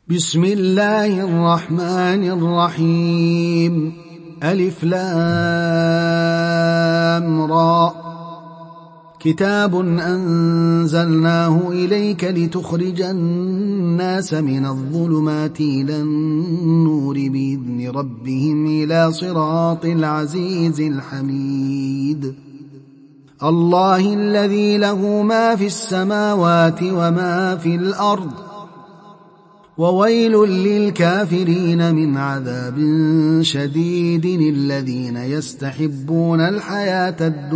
بسم الله الرحمن الرحيم. ألف لام را. كتاب أنزلناه إليك لتخرج الناس من الظلمات إلى النور بإذن ربهم إلى صراط العزيز الحميد. الله الذي له ما في السماوات وما في الأرض، وويل للكافرين من عذاب شديد. الذين يستحبون الحياة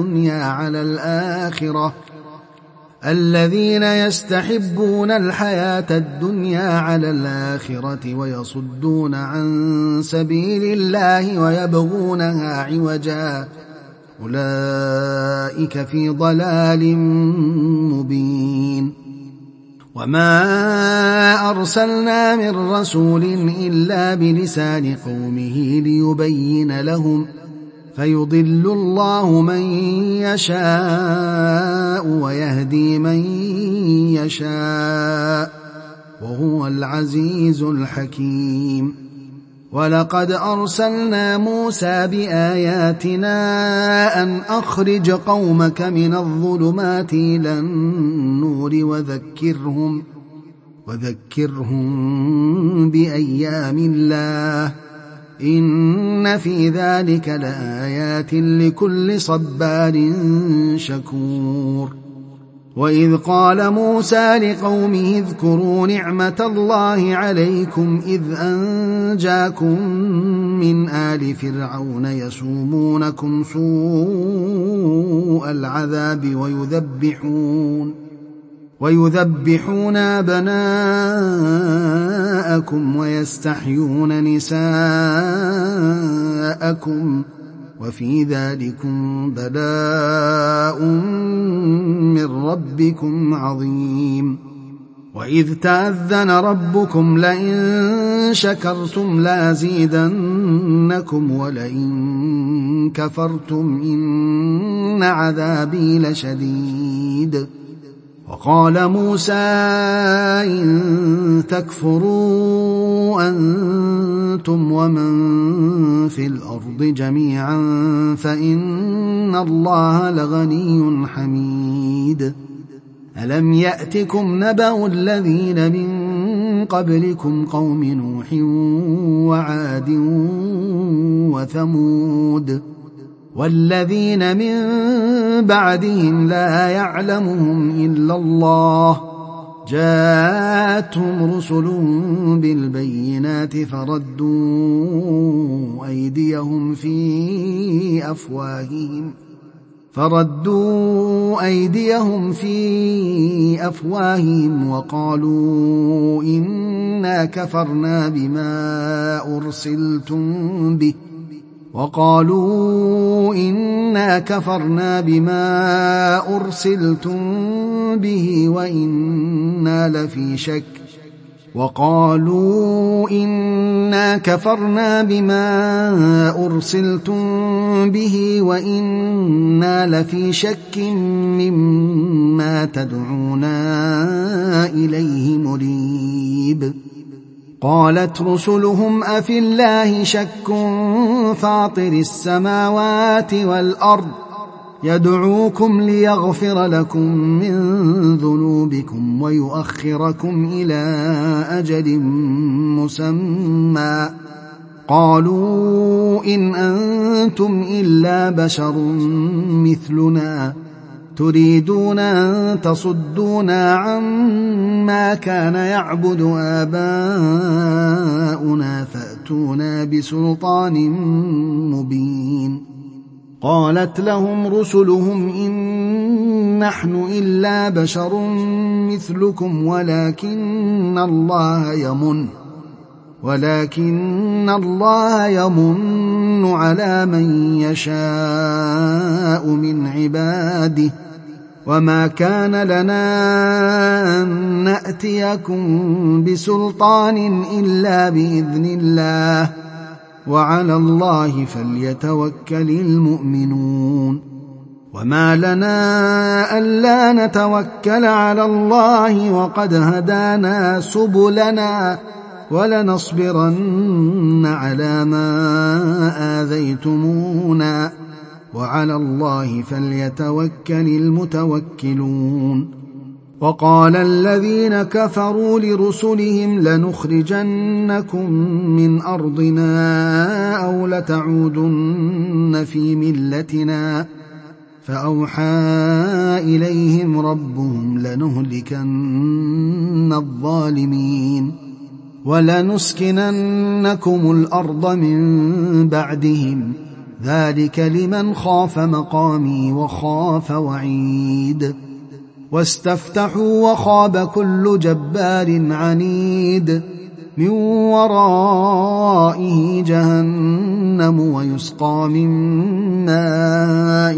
الدنيا على الآخرة ويصدون عن سبيل الله ويبغونها عوجا، أولئك في ضلال مبين. وما أرسلنا من رسول إلا بلسان قومه ليبين لهم، فيضل الله من يشاء ويهدي من يشاء، وهو العزيز الحكيم. ولقد أرسلنا موسى بآياتنا أن أخرج قومك من الظلمات إلى النور وذكرهم بأيام الله، إن في ذلك لآيات لكل صبار شكور. وإذ قال موسى لقومه اذكروا نعمة الله عليكم إذ أنجاكم من آل فرعون يسومونكم سوء العذاب ويذبحون أبناءكم ويستحيون نساءكم، وفي ذلكم بلاء من ربكم عظيم. وإذ تأذن ربكم لئن شكرتم لأزيدنكم ولئن كفرتم إن عذابي لشديد. وقال موسى إن تكفروا أنتم ومن في الأرض جميعا فإن الله لغني حميد. ألم يأتكم نبأ الذين من قبلكم قوم نوح وعاد وثمود والذين من بعدهم لا يعلمهم إلا الله، جاءتهم رسل بالبينات فردوا أيديهم في أفواههم وقالوا إنا كفرنا بما أرسلتم به وإنا لفي شك مما تدعونا إليه مريب. قالت رسلهم أفي الله شك فاطر السماوات والأرض يدعوكم ليغفر لكم من ذنوبكم ويؤخركم إلى أجل مسمى، قالوا إن أنتم إلا بشر مثلنا تريدون أن تصدونا عما كان يعبد آباؤنا فأتونا بسلطان مبين. قالت لهم رسلهم إن نحن إلا بشر مثلكم ولكن الله يمن على من يشاء من عباده، وما كان لنا أن نأتيكم بسلطان إلا بإذن الله، وعلى الله فليتوكل المؤمنون. وما لنا ألا نتوكل على الله وقد هدانا سبلنا ولنصبرن على ما آذيتمونا وعلى الله فليتوكل المتوكلون. وقال الذين كفروا لرسلهم لنخرجنكم من أرضنا أو لتعودن في ملتنا فأوحى إليهم ربهم لنهلكن الظالمين ولنسكننكم الأرض من بعدهم ذلك لمن خاف مقامي وخاف وعيد. واستفتحوا وخاب كل جبار عنيد من ورائه جهنم ويسقى من ماء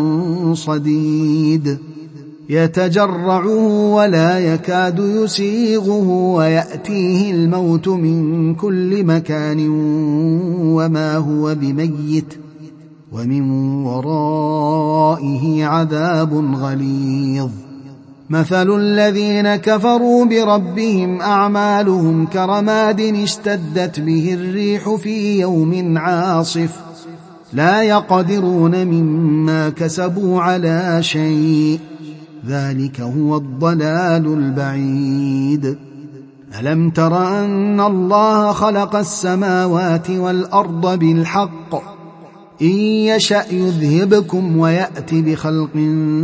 صديد يتجرعه ولا يكاد يسيغه ويأتيه الموت من كل مكان وما هو بميت ومن ورائه عذاب غليظ. مثل الذين كفروا بربهم أعمالهم كرماد اشتدت به الريح في يوم عاصف لا يقدرون مما كسبوا على شيء ذلك هو الضلال البعيد. ألم تر أن الله خلق السماوات والأرض بالحق إن يشأ يذهبكم ويأت بخلق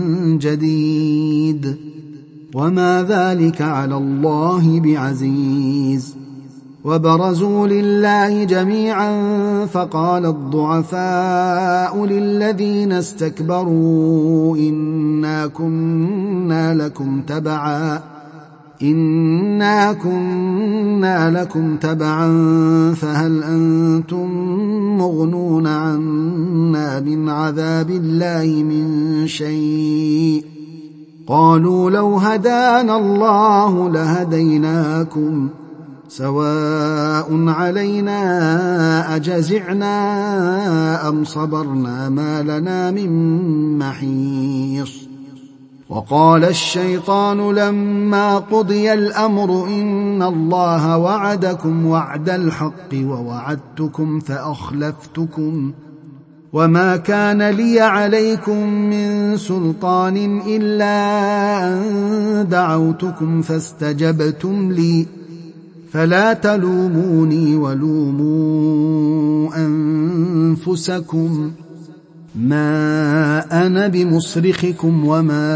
جديد وما ذلك على الله بعزيز. وبرزوا لله جميعا فقال الضعفاء للذين استكبروا إنا كنا لكم تبعا فهل أنتم مغنون عنا من عذاب الله من شيء قالوا لو هدانا الله لهديناكم سواء علينا أجزعنا أم صبرنا ما لنا من محيص. وقال الشيطان لما قضي الأمر إن الله وعدكم وعد الحق ووعدتكم فأخلفتكم وما كان لي عليكم من سلطان إلا أن دعوتكم فاستجبتم لي فلا تلوموني ولوموا أنفسكم ما أنا بمصرخكم وما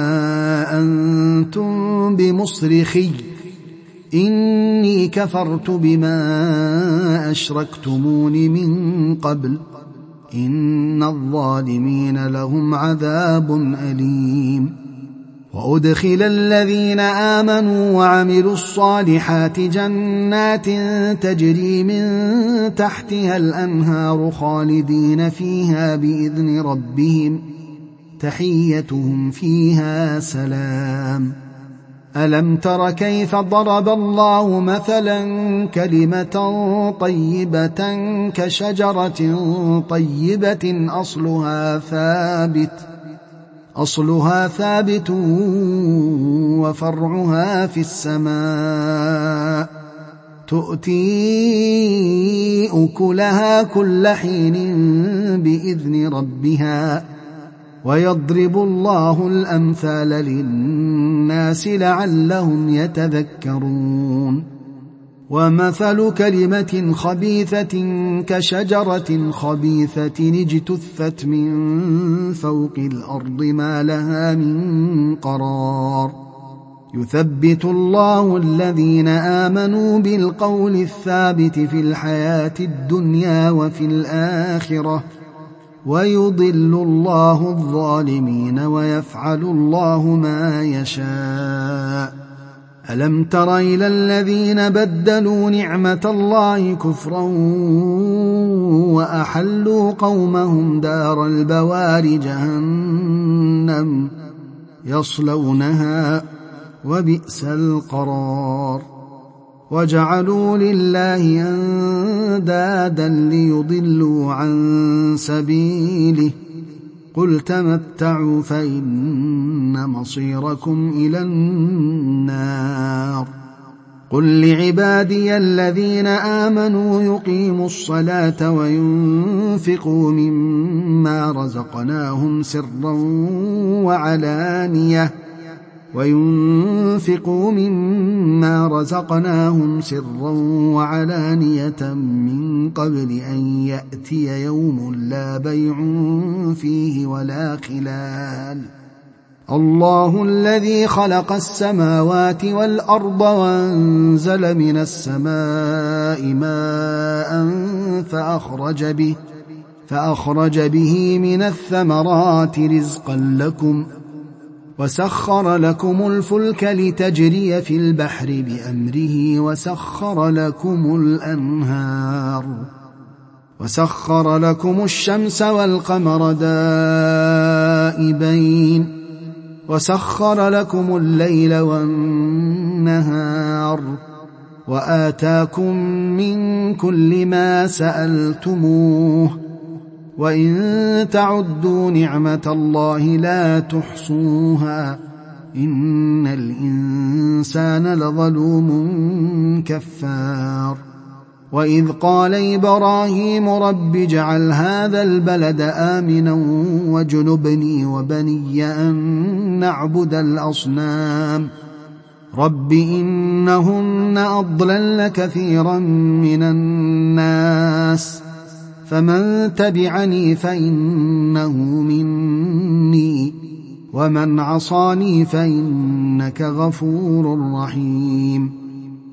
أنتم بمصرخي إني كفرت بما أشركتمون من قبل إن الظالمين لهم عذاب أليم. وأدخل الذين آمنوا وعملوا الصالحات جنات تجري من تحتها الأنهار خالدين فيها بإذن ربهم تحيتهم فيها سلام. ألم تر كيف ضرب الله مثلا كلمة طيبة كشجرة طيبة أصلها ثابت وفرعها في السماء تؤتي أكلها كل حين بإذن ربها ويضرب الله الأمثال للناس لعلهم يتذكرون. ومثل كلمة خبيثة كشجرة خبيثة اجتثت من فوق الأرض ما لها من قرار يثبت الله الذين آمنوا بالقول الثابت في الحياة الدنيا وفي الآخرة ويضل الله الظالمين ويفعل الله ما يشاء. ألم تر إلى الذين بدلوا نعمة الله كفرا وأحلوا قومهم دار البوار جهنم يصلونها وبئس القرار. وجعلوا لله أندادا ليضلوا عن سبيله قل تمتعوا فإن مصيركم إلى النار قل لعبادي الذين آمنوا يقيموا الصلاة وينفقوا مما رزقناهم سرا وعلانية من قبل أن يأتي يوم لا بيع فيه ولا خلال. الله الذي خلق السماوات والأرض وأنزل من السماء ماء فأخرج به من الثمرات رزقا لكم، وسخر لكم الفلك لتجري في البحر بأمره، وسخر لكم الشمس والقمر دائبين، وسخر لكم الليل والنهار، وآتاكم من كل ما سألتموه، وإن تعدوا نعمة الله لا تحصوها، إن الإنسان لظلوم كفار. وإذ قال إبراهيم رب اجعل هذا البلد آمنا واجنبني وبني أن نعبد الأصنام رب إنهن أضللن كثيرا من الناس، فمن تبعني فإنه مني، ومن عصاني فإنك غفور رحيم.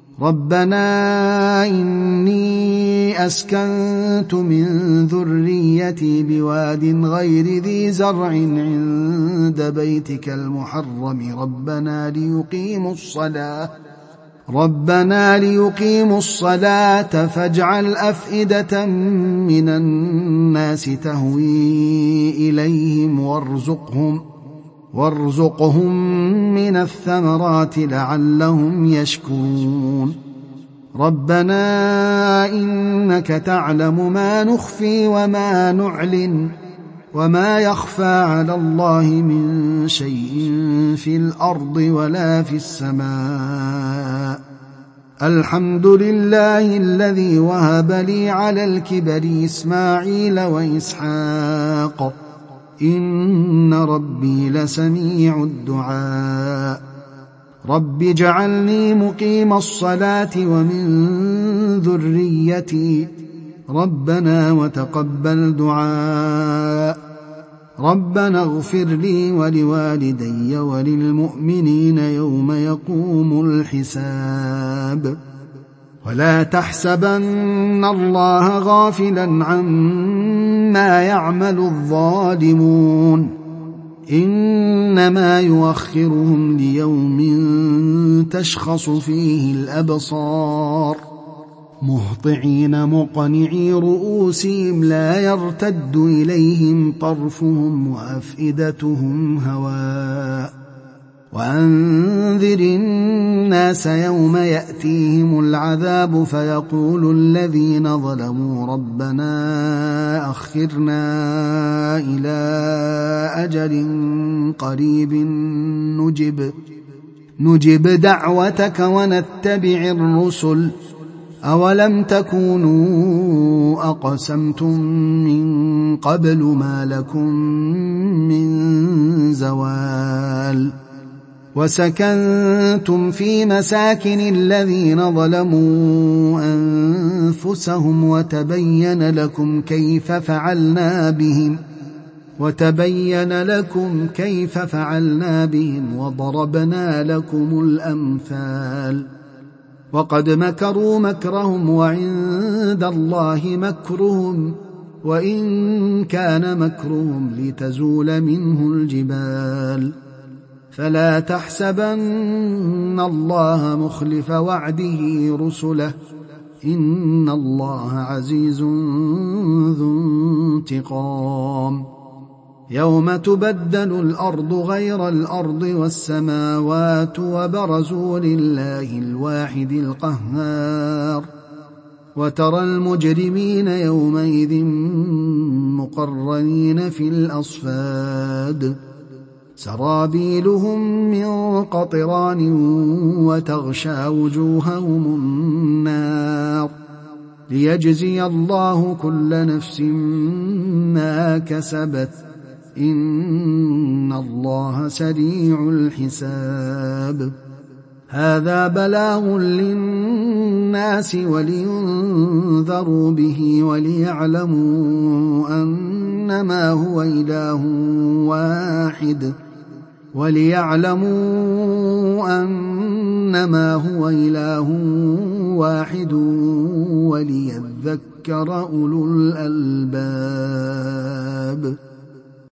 ربنا إني أسكنت من ذريتي بواد غير ذي زرع عند بيتك المحرم ربنا ليقيموا الصلاة فاجعل أفئدة من الناس تهوي إليهم وارزقهم من الثمرات لعلهم يشكرون. ربنا إنك تعلم ما نخفي وما نعلن، وما يخفى على الله من شيء في الأرض ولا في السماء. الحمد لله الذي وهب لي على الكبر إسماعيل وإسحاق، إن ربي لسميع الدعاء. رب اجعلني مقيم الصلاة ومن ذريتي، ربنا وتقبل دعاء. ربنا اغفر لي ولوالدي وللمؤمنين يوم يقوم الحساب. ولا تحسبن الله غافلا عما يعمل الظالمون، إنما يؤخرهم ليوم تشخص فيه الأبصار، مهطعين مقنعي رؤوسهم لا يرتد إليهم طرفهم وأفئدتهم هواء. وأنذر الناس يوم يأتيهم العذاب فيقول الذين ظلموا ربنا أخرنا إلى أجل قريب نجب دعوتك ونتبع الرسل، أولم تكونوا أقسمتم من قبل ما لكم من زوال. وسكنتم في مساكن الذين ظلموا أنفسهم وتبين لكم كيف فعلنا بهم وضربنا لكم الأمثال. وقد مكروا مكرهم وعند الله مكرهم، وإن كان مكرهم لتزول منه الجبال. فلا تحسبن الله مخلف وعده رسله، إن الله عزيز ذو انتقام. يوم تبدل الأرض غير الأرض والسماوات وبرزوا لله الواحد القهار، وترى المجرمين يومئذ مقرنين في الأصفاد. سرابيلهم من قطران وتغشى وجوههم النار ليجزي الله كل نفس ما كسبت إن الله سريع الحساب. هذا بلاغ للناس ولينذروا به وليعلموا أنما هو إله واحد وليذكر أولو الألباب.